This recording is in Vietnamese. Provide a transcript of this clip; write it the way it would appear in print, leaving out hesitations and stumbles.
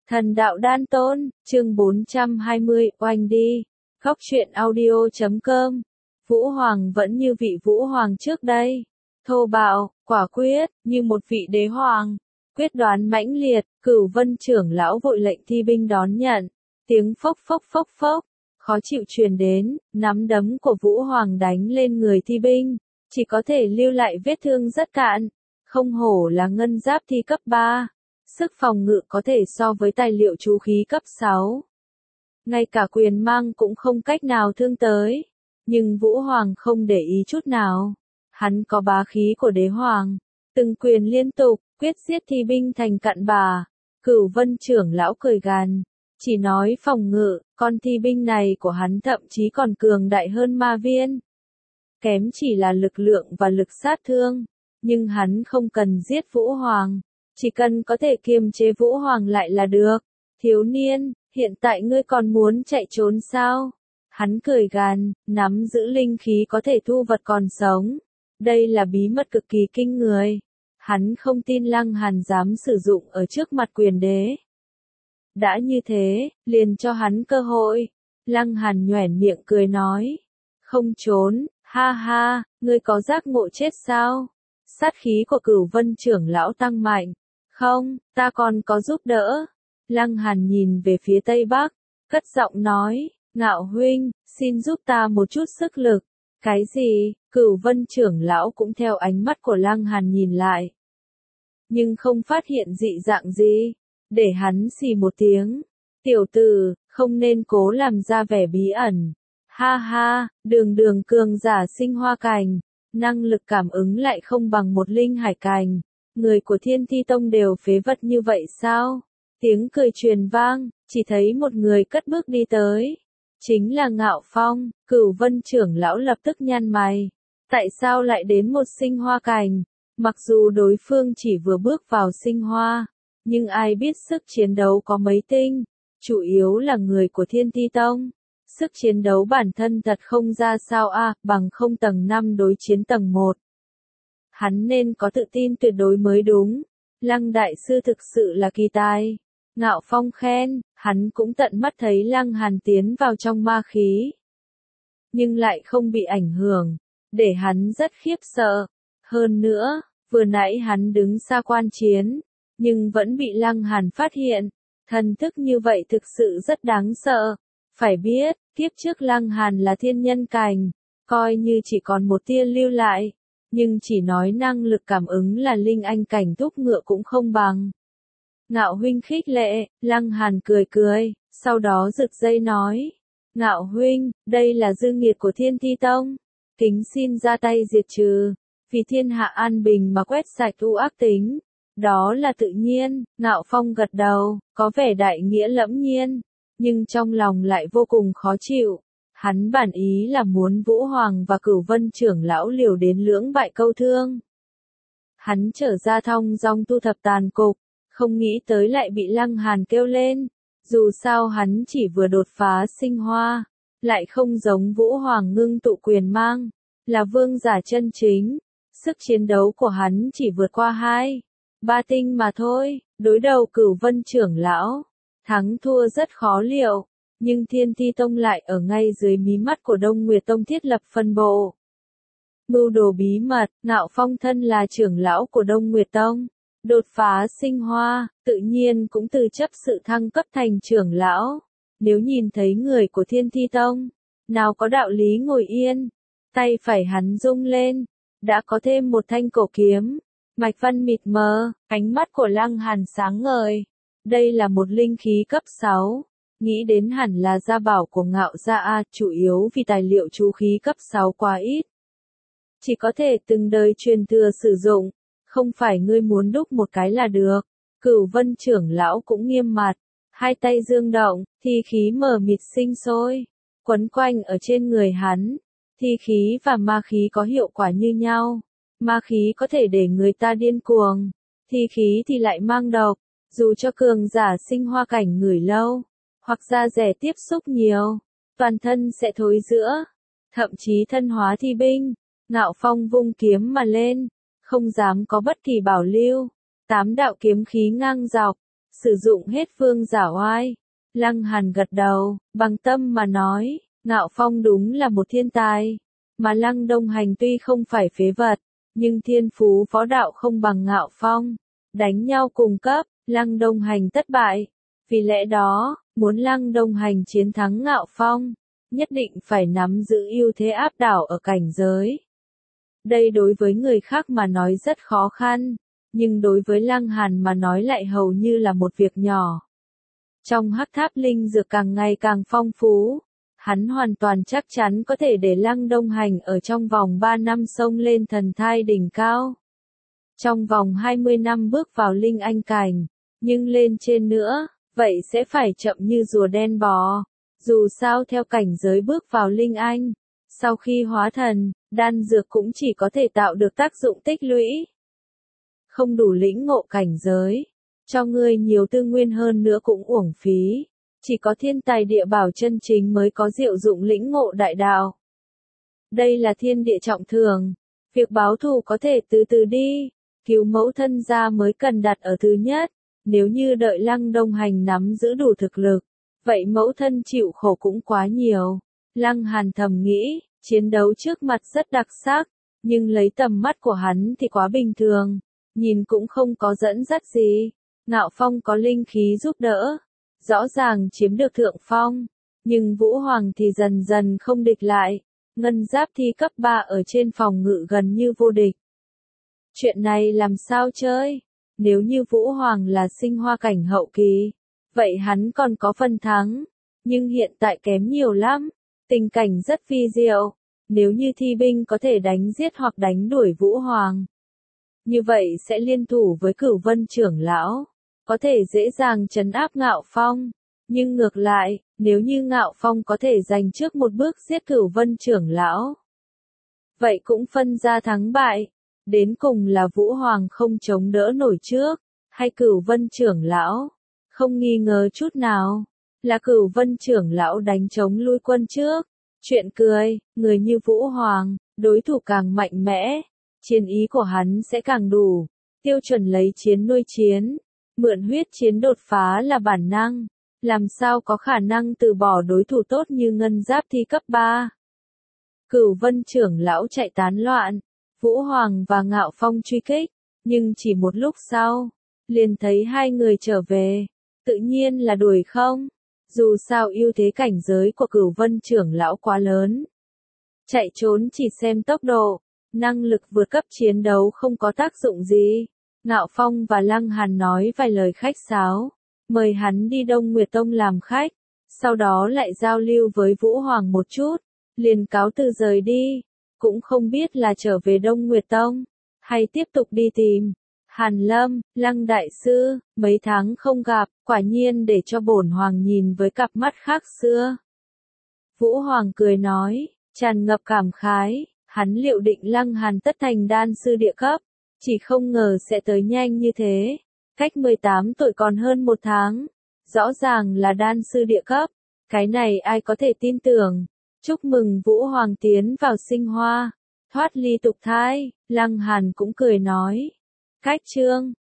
Thần đạo đan tôn, chương 420, oanh đi. Góc truyện audio.com. Vũ Hoàng vẫn như vị Vũ Hoàng trước đây. Thô bạo, quả quyết, như một vị đế hoàng. Quyết đoán mãnh liệt, Cửu Vân trưởng lão vội lệnh thi binh đón nhận. Tiếng phốc phốc phốc phốc, khó chịu truyền đến, nắm đấm của Vũ Hoàng đánh lên người thi binh. Chỉ có thể lưu lại vết thương rất cạn. Không hổ là ngân giáp thi cấp 3. Sức phòng ngự có thể so với tài liệu chú khí cấp 6. Ngay cả quyền mang cũng không cách nào thương tới. Nhưng Vũ Hoàng không để ý chút nào. Hắn có bá khí của đế hoàng. Từng quyền liên tục, quyết giết thi binh thành cặn bà. Cửu Vân trưởng lão cười gằn. Chỉ nói phòng ngự, con thi binh này của hắn thậm chí còn cường đại hơn ma viên. Kém chỉ là lực lượng và lực sát thương. Nhưng hắn không cần giết Vũ Hoàng. Chỉ cần có thể kiềm chế Vũ Hoàng lại là được. Thiếu niên, hiện tại ngươi còn muốn chạy trốn sao? Hắn cười gằn, nắm giữ linh khí có thể thu vật còn sống. Đây là bí mật cực kỳ kinh người. Hắn không tin Lăng Hàn dám sử dụng ở trước mặt quyền đế. Đã như thế, liền cho hắn cơ hội. Lăng Hàn nhoẻn miệng cười nói. Không trốn, ha ha, ngươi có giác ngộ chết sao? Sát khí của Cửu Vân trưởng lão tăng mạnh. Không, ta còn có giúp đỡ. Lăng Hàn nhìn về phía Tây Bắc, cất giọng nói, Ngạo huynh, xin giúp ta một chút sức lực. Cái gì? Cửu Vân trưởng lão cũng theo ánh mắt của Lăng Hàn nhìn lại. Nhưng không phát hiện dị dạng gì. Để hắn xì một tiếng. Tiểu tử, không nên cố làm ra vẻ bí ẩn. Ha ha, đường cường giả sinh hoa cành. Năng lực cảm ứng lại không bằng một linh hải cành. Người của Thiên Thi Tông đều phế vật như vậy sao? Tiếng cười truyền vang, chỉ thấy một người cất bước đi tới. Chính là Ngạo Phong. Cửu Vân trưởng lão lập tức nhăn mày. Tại sao lại đến một sinh hoa cành? Mặc dù đối phương chỉ vừa bước vào sinh hoa, nhưng ai biết sức chiến đấu có mấy tinh, chủ yếu là người của Thiên Thi Tông. Sức chiến đấu bản thân thật không ra sao bằng không tầng 5 đối chiến tầng 1. Hắn nên có tự tin tuyệt đối mới đúng. Lăng đại sư thực sự là kỳ tài. Ngạo Phong khen, hắn cũng tận mắt thấy Lăng Hàn tiến vào trong ma khí. Nhưng lại không bị ảnh hưởng, để hắn rất khiếp sợ. Hơn nữa, vừa nãy hắn đứng xa quan chiến, nhưng vẫn bị Lăng Hàn phát hiện. Thần thức như vậy thực sự rất đáng sợ. Phải biết, kiếp trước Lăng Hàn là thiên nhân cành, coi như chỉ còn một tia lưu lại. Nhưng chỉ nói năng lực cảm ứng là linh anh cảnh thúc ngựa cũng không bằng. Ngạo huynh khích lệ, Lăng Hàn cười cười, sau đó giật dây nói. Ngạo huynh, đây là dư nghiệt của Thiên Thi Tông. Kính xin ra tay diệt trừ, vì thiên hạ an bình mà quét sạch u ác tính. Đó là tự nhiên. Ngạo Phong gật đầu, có vẻ đại nghĩa lẫm nhiên, nhưng trong lòng lại vô cùng khó chịu. Hắn bản ý là muốn Vũ Hoàng và Cửu Vân trưởng lão liều đến lưỡng bại câu thương. Hắn trở ra thong dong tu thập tàn cục, không nghĩ tới lại bị Lăng Hàn kêu lên. Dù sao hắn chỉ vừa đột phá sinh hoa, lại không giống Vũ Hoàng ngưng tụ quyền mang, là vương giả chân chính. Sức chiến đấu của hắn chỉ vượt qua 2-3 tinh mà thôi, đối đầu Cửu Vân trưởng lão. Thắng thua rất khó liệu. Nhưng Thiên Thi Tông lại ở ngay dưới mí mắt của Đông Nguyệt Tông thiết lập phân bộ. Mưu đồ bí mật, Ngạo Phong thân là trưởng lão của Đông Nguyệt Tông. Đột phá sinh hoa, tự nhiên cũng từ chấp sự thăng cấp thành trưởng lão. Nếu nhìn thấy người của Thiên Thi Tông, nào có đạo lý ngồi yên. Tay phải hắn rung lên, đã có thêm một thanh cổ kiếm. Mạch văn mịt mờ, ánh mắt của Lăng Hàn sáng ngời. Đây là một linh khí cấp 6. Nghĩ đến hẳn là gia bảo của Ngạo gia chủ yếu vì tài liệu chú khí cấp 6 quá ít. Chỉ có thể từng đời truyền thừa sử dụng, không phải ngươi muốn đúc một cái là được. Cửu Vân trưởng lão cũng nghiêm mặt, hai tay dương động, thi khí mờ mịt sinh sôi, quấn quanh ở trên người hắn. Thi khí và ma khí có hiệu quả như nhau. Ma khí có thể để người ta điên cuồng, thi khí thì lại mang độc, dù cho cường giả sinh hoa cảnh ngửi lâu, hoặc da rẻ tiếp xúc nhiều, toàn thân sẽ thối rữa, thậm chí thân hóa thi binh. Ngạo Phong vung kiếm mà lên, không dám có bất kỳ bảo lưu. 8 đạo kiếm khí ngang dọc, sử dụng hết phương giả oai. Lăng Hàn gật đầu, bằng tâm mà nói, Ngạo Phong đúng là một thiên tài, mà Lăng Đông Hành tuy không phải phế vật, nhưng thiên phú võ đạo không bằng Ngạo Phong. Đánh nhau cùng cấp, Lăng Đông Hành thất bại. Vì lẽ đó, muốn Lăng Đông Hành chiến thắng Ngạo Phong, nhất định phải nắm giữ ưu thế áp đảo ở cảnh giới. Đây đối với người khác mà nói rất khó khăn, nhưng đối với Lăng Hàn mà nói lại hầu như là một việc nhỏ. Trong hắc tháp linh dược càng ngày càng phong phú, hắn hoàn toàn chắc chắn có thể để Lăng Đông Hành ở trong vòng 3 năm xông lên thần thai đỉnh cao. Trong vòng 20 năm bước vào linh anh cảnh, nhưng lên trên nữa, vậy sẽ phải chậm như rùa đen bò. Dù sao theo cảnh giới bước vào linh anh, sau khi hóa thần, đan dược cũng chỉ có thể tạo được tác dụng tích lũy. Không đủ lĩnh ngộ cảnh giới, cho ngươi nhiều tư nguyên hơn nữa cũng uổng phí. Chỉ có thiên tài địa bảo chân chính mới có diệu dụng lĩnh ngộ đại đạo. Đây là thiên địa trọng thường, việc báo thù có thể từ từ đi, cứu mẫu thân ra mới cần đặt ở thứ nhất. Nếu như đợi Lăng Đông Hành nắm giữ đủ thực lực, vậy mẫu thân chịu khổ cũng quá nhiều. Lăng Hàn thầm nghĩ, chiến đấu trước mặt rất đặc sắc, nhưng lấy tầm mắt của hắn thì quá bình thường, nhìn cũng không có dẫn dắt gì. Ngạo Phong có linh khí giúp đỡ, rõ ràng chiếm được thượng phong, nhưng Vũ Hoàng thì dần dần không địch lại. Ngân giáp thi cấp 3 ở trên phòng ngự gần như vô địch. Chuyện này làm sao chơi? Nếu như Vũ Hoàng là sinh hoa cảnh hậu kỳ, vậy hắn còn có phần thắng, nhưng hiện tại kém nhiều lắm, tình cảnh rất phi diệu. Nếu như thi binh có thể đánh giết hoặc đánh đuổi Vũ Hoàng, như vậy sẽ liên thủ với Cửu Vân trưởng lão, có thể dễ dàng trấn áp Ngạo Phong. Nhưng ngược lại, nếu như Ngạo Phong có thể giành trước một bước giết Cửu Vân trưởng lão, vậy cũng phân ra thắng bại. Đến cùng là Vũ Hoàng không chống đỡ nổi trước, hay Cửu Vân trưởng lão? Không nghi ngờ chút nào, là Cửu Vân trưởng lão đánh chống lui quân trước. Chuyện cười, người như Vũ Hoàng, đối thủ càng mạnh mẽ, chiến ý của hắn sẽ càng đủ. Tiêu chuẩn lấy chiến nuôi chiến, mượn huyết chiến đột phá là bản năng, làm sao có khả năng từ bỏ đối thủ tốt như Ngân Giáp thi cấp 3. Cửu Vân trưởng lão chạy tán loạn, Vũ Hoàng và Ngạo Phong truy kích, nhưng chỉ một lúc sau, liền thấy hai người trở về, tự nhiên là đuổi không. Dù sao ưu thế cảnh giới của Cửu Vân trưởng lão quá lớn. Chạy trốn chỉ xem tốc độ, năng lực vượt cấp chiến đấu không có tác dụng gì. Ngạo Phong và Lăng Hàn nói vài lời khách sáo, mời hắn đi Đông Nguyệt Tông làm khách, sau đó lại giao lưu với Vũ Hoàng một chút, liền cáo từ rời đi, cũng không biết là trở về Đông Nguyệt Tông, hay tiếp tục đi tìm Hàn Lâm. Lăng đại sư, mấy tháng không gặp, quả nhiên để cho bổn hoàng nhìn với cặp mắt khác xưa. Vũ Hoàng cười nói, tràn ngập cảm khái, hắn liệu định Lăng Hàn tất thành đan sư địa cấp, chỉ không ngờ sẽ tới nhanh như thế, cách 18 tuổi còn hơn 1 tháng, rõ ràng là đan sư địa cấp, cái này ai có thể tin tưởng. Chúc mừng Vũ Hoàng tiến vào sinh hoa, thoát ly tục thai. Lăng Hàn cũng cười nói, cách chương